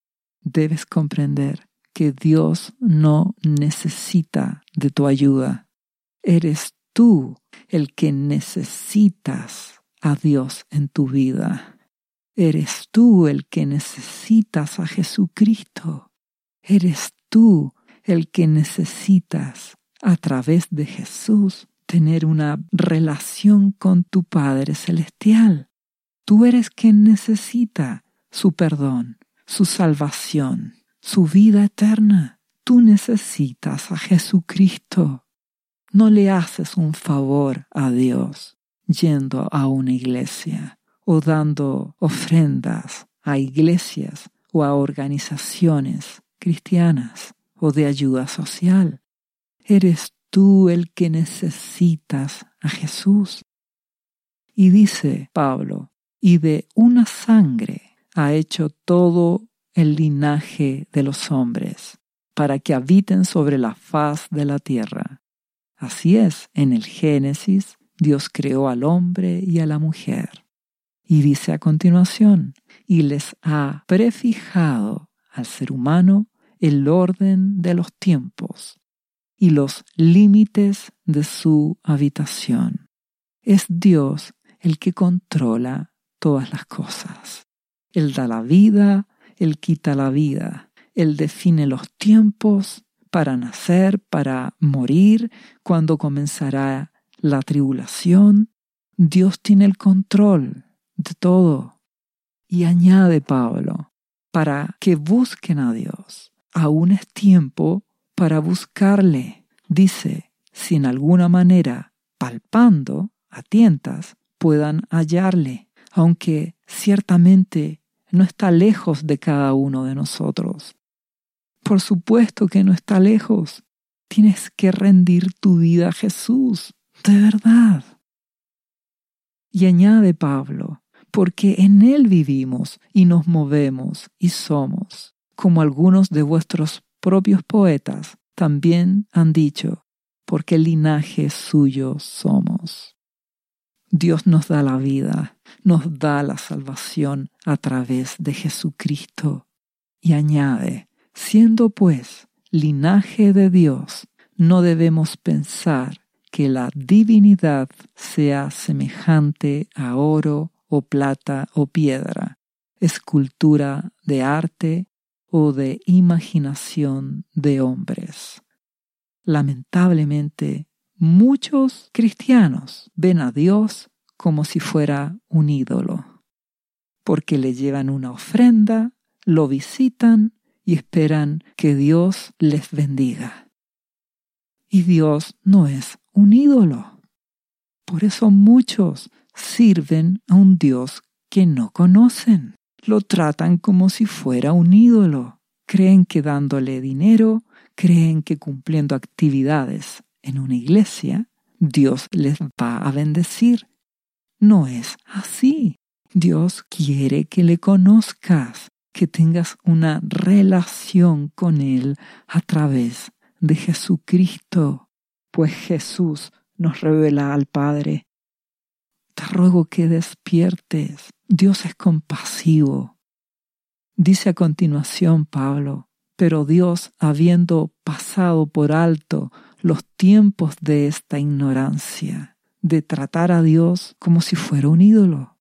Debes comprender que Dios no necesita de tu ayuda. Eres tú el que necesitas a Dios en tu vida. Eres tú el que necesitas a Jesucristo. Eres tú el que necesitas, a través de Jesús, tener una relación con tu Padre Celestial. Tú eres quien necesita su perdón, su salvación, su vida eterna. Tú necesitas a Jesucristo. No le haces un favor a Dios yendo a una iglesia o dando ofrendas a iglesias o a organizaciones cristianas o de ayuda social. Eres tú el que necesitas a Jesús. Y dice Pablo, y de una sangre ha hecho todo el linaje de los hombres, para que habiten sobre la faz de la tierra. Así es, en el Génesis, Dios creó al hombre y a la mujer. Y dice a continuación, y les ha prefijado al ser humano el orden de los tiempos y los límites de su habitación. Es Dios el que controla todas las cosas. Él da la vida, Él quita la vida. Él define los tiempos para nacer, para morir, cuando comenzará la tribulación. Dios tiene el control de todo. Y añade Pablo, para que busquen a Dios. Aún es tiempo para buscarle. Dice, si en alguna manera, palpando a tientas, puedan hallarle, aunque ciertamente no está lejos de cada uno de nosotros. Por supuesto que no está lejos. Tienes que rendir tu vida a Jesús, de verdad. Y añade Pablo, porque en Él vivimos y nos movemos y somos, como algunos de vuestros propios poetas también han dicho, porque linaje suyo somos. Dios nos da la vida, nos da la salvación a través de Jesucristo. Y añade, siendo pues linaje de Dios, no debemos pensar que la divinidad sea semejante a oro o plata o piedra, escultura de arte o de imaginación de hombres. Lamentablemente, muchos cristianos ven a Dios como si fuera un ídolo, porque le llevan una ofrenda, lo visitan y esperan que Dios les bendiga. Y Dios no es un ídolo. Por eso muchos sirven a un Dios que no conocen. Lo tratan como si fuera un ídolo. Creen que dándole dinero, creen que cumpliendo actividades en una iglesia, Dios les va a bendecir. No es así. Dios quiere que le conozcas, que tengas una relación con Él a través de Jesucristo, pues Jesús nos revela al Padre. Te ruego que despiertes. Dios es compasivo. Dice a continuación Pablo, pero Dios, habiendo pasado por alto los tiempos de esta ignorancia, de tratar a Dios como si fuera un ídolo.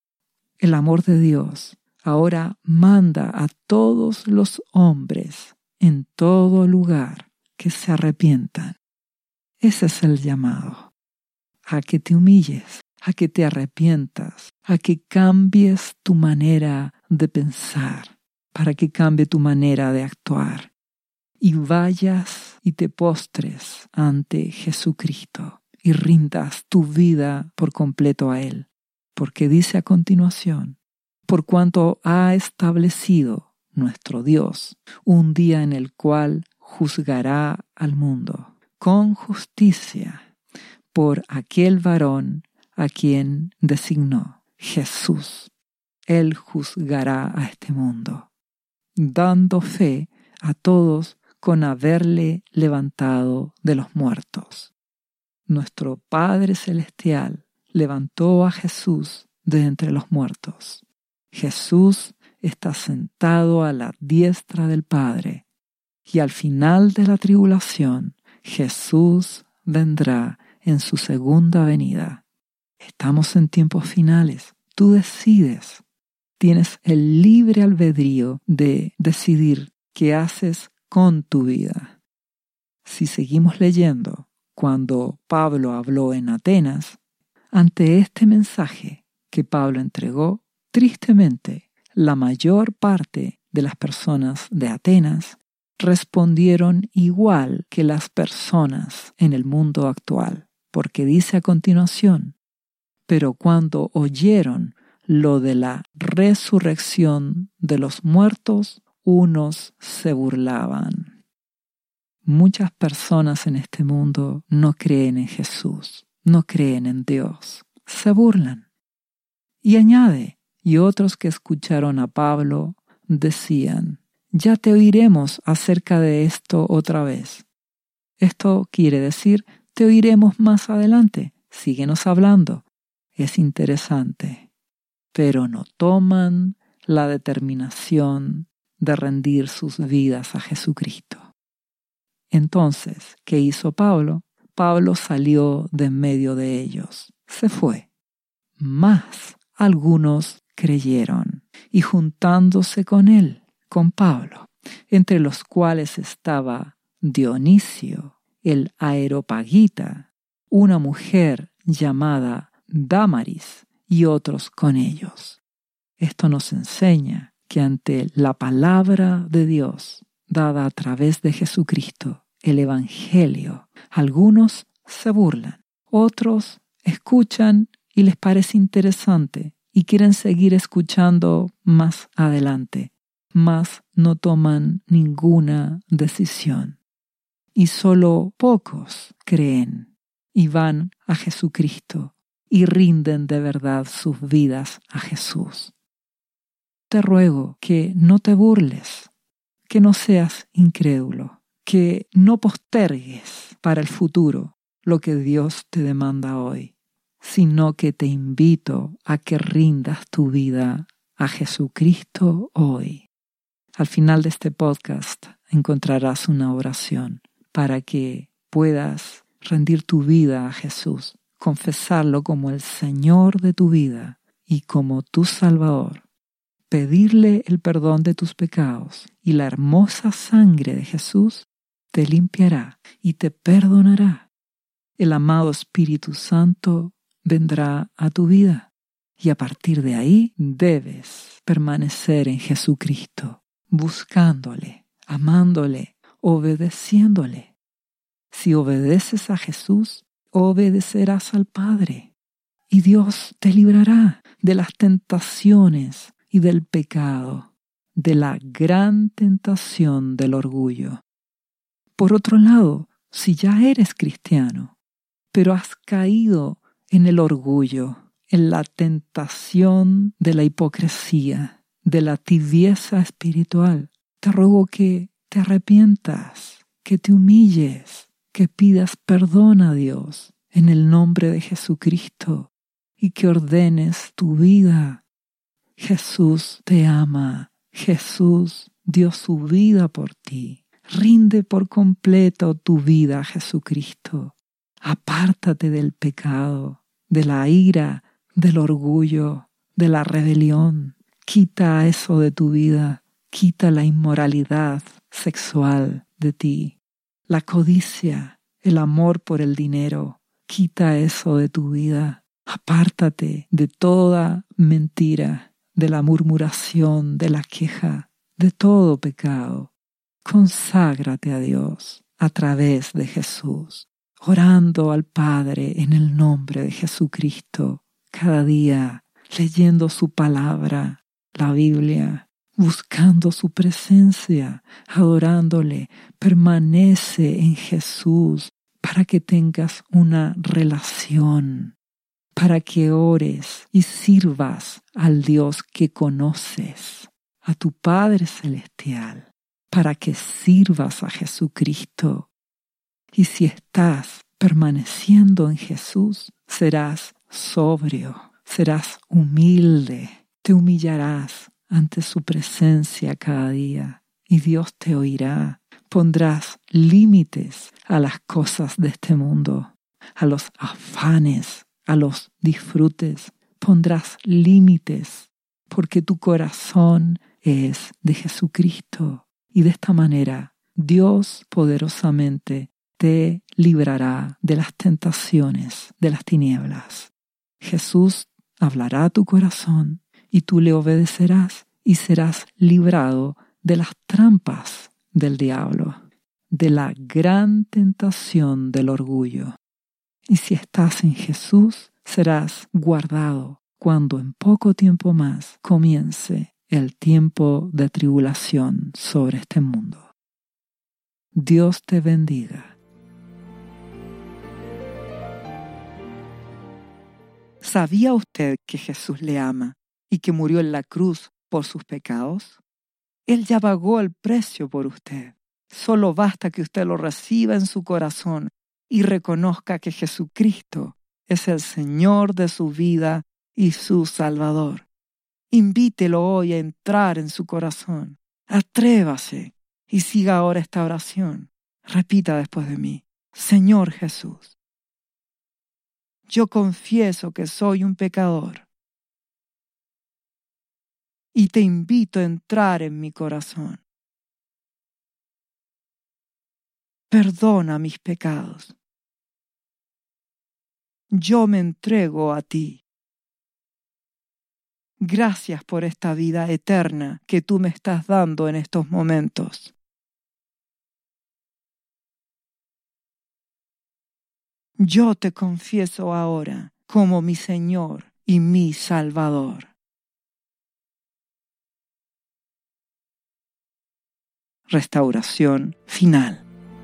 El amor de Dios ahora manda a todos los hombres en todo lugar que se arrepientan. Ese es el llamado, a que te humilles, a que te arrepientas, a que cambies tu manera de pensar, para que cambie tu manera de actuar y vayas y te postres ante Jesucristo y rindas tu vida por completo a Él. Porque dice a continuación, por cuanto ha establecido nuestro Dios un día en el cual juzgará al mundo con justicia por aquel varón a quien designó, Jesús. Él juzgará a este mundo, dando fe a todos con haberle levantado de los muertos. Nuestro Padre Celestial levantó a Jesús de entre los muertos. Jesús está sentado a la diestra del Padre y al final de la tribulación Jesús vendrá en su segunda venida. Estamos en tiempos finales. Tú decides. Tienes el libre albedrío de decidir qué haces con tu vida. Si seguimos leyendo, cuando Pablo habló en Atenas, ante este mensaje que Pablo entregó, tristemente, la mayor parte de las personas de Atenas respondieron igual que las personas en el mundo actual, porque dice a continuación, pero cuando oyeron lo de la resurrección de los muertos, unos se burlaban. Muchas personas en este mundo no creen en Jesús, no creen en Dios, se burlan. Y añade, y otros que escucharon a Pablo decían, ya te oiremos acerca de esto otra vez. Esto quiere decir, te oiremos más adelante, síguenos hablando. Es interesante, pero no toman la determinación de rendir sus vidas a Jesucristo. Entonces, ¿qué hizo Pablo? Pablo salió de en medio de ellos, se fue. Mas algunos creyeron, y juntándose con él, con Pablo, entre los cuales estaba Dionisio, el Areopagita, una mujer llamada Dámaris y otros con ellos. Esto nos enseña que ante la palabra de Dios dada a través de Jesucristo, el Evangelio, algunos se burlan, otros escuchan y les parece interesante y quieren seguir escuchando más adelante, mas no toman ninguna decisión. Y solo pocos creen y van a Jesucristo y rinden de verdad sus vidas a Jesús. Te ruego que no te burles, que no seas incrédulo, que no postergues para el futuro lo que Dios te demanda hoy, sino que te invito a que rindas tu vida a Jesucristo hoy. Al final de este podcast encontrarás una oración para que puedas rendir tu vida a Jesús, confesarlo como el Señor de tu vida y como tu Salvador, pedirle el perdón de tus pecados y la hermosa sangre de Jesús te limpiará y te perdonará. El amado Espíritu Santo vendrá a tu vida y a partir de ahí debes permanecer en Jesucristo, buscándole, amándole, obedeciéndole. Si obedeces a Jesús, obedecerás al Padre. Y Dios te librará de las tentaciones y del pecado, de la gran tentación del orgullo. Por otro lado, si ya eres cristiano, pero has caído en el orgullo, en la tentación de la hipocresía, de la tibieza espiritual, te ruego que te arrepientas, que te humilles, que pidas perdón a Dios en el nombre de Jesucristo y que ordenes tu vida. Jesús te ama, Jesús dio su vida por ti. Rinde por completo tu vida a Jesucristo. Apártate del pecado, de la ira, del orgullo, de la rebelión. Quita eso de tu vida. Quita la inmoralidad sexual de ti, la codicia, el amor por el dinero. Quita eso de tu vida. Apártate de toda mentira, de la murmuración, de la queja, de todo pecado. Conságrate a Dios a través de Jesús, orando al Padre en el nombre de Jesucristo, cada día leyendo su palabra, la Biblia, buscando su presencia, adorándole. Permanece en Jesús para que tengas una relación, para que ores y sirvas al Dios que conoces, a tu Padre Celestial, para que sirvas a Jesucristo. Y si estás permaneciendo en Jesús, serás sobrio, serás humilde, te humillarás ante su presencia cada día y Dios te oirá. Pondrás límites a las cosas de este mundo, a los afanes, a los disfrutes. Pondrás límites porque tu corazón es de Jesucristo. Y de esta manera, Dios poderosamente te librará de las tentaciones de las tinieblas. Jesús hablará a tu corazón y tú le obedecerás y serás librado de las trampas del diablo, de la gran tentación del orgullo. Y si estás en Jesús, serás guardado cuando en poco tiempo más comience el tiempo de tribulación sobre este mundo. Dios te bendiga. ¿Sabía usted que Jesús le ama y que murió en la cruz por sus pecados? Él ya pagó el precio por usted. Solo basta que usted lo reciba en su corazón y reconozca que Jesucristo es el Señor de su vida y su Salvador. Invítelo hoy a entrar en su corazón. Atrévase y siga ahora esta oración. Repita después de mí: Señor Jesús, yo confieso que soy un pecador y te invito a entrar en mi corazón. Perdona mis pecados. Yo me entrego a ti. Gracias por esta vida eterna que tú me estás dando en estos momentos. Yo te confieso ahora como mi Señor y mi Salvador. Restauración final.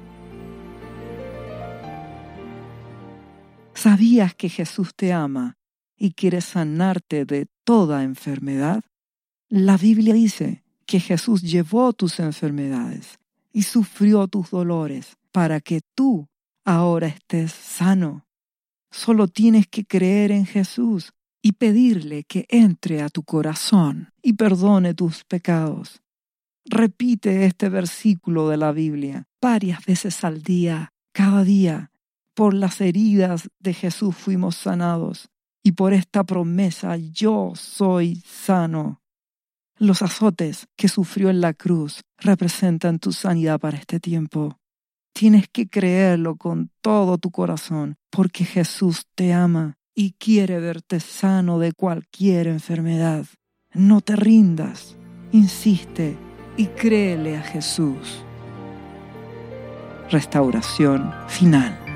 ¿Sabías que Jesús te ama y quiere sanarte de toda enfermedad? La Biblia dice que Jesús llevó tus enfermedades y sufrió tus dolores para que tú ahora estés sano. Solo tienes que creer en Jesús y pedirle que entre a tu corazón y perdone tus pecados. Repite este versículo de la Biblia varias veces al día, cada día. Por las heridas de Jesús fuimos sanados y por esta promesa yo soy sano. Los azotes que sufrió en la cruz representan tu sanidad para este tiempo. Tienes que creerlo con todo tu corazón porque Jesús te ama y quiere verte sano de cualquier enfermedad. No te rindas, insiste y créele a Jesús. Restauración final.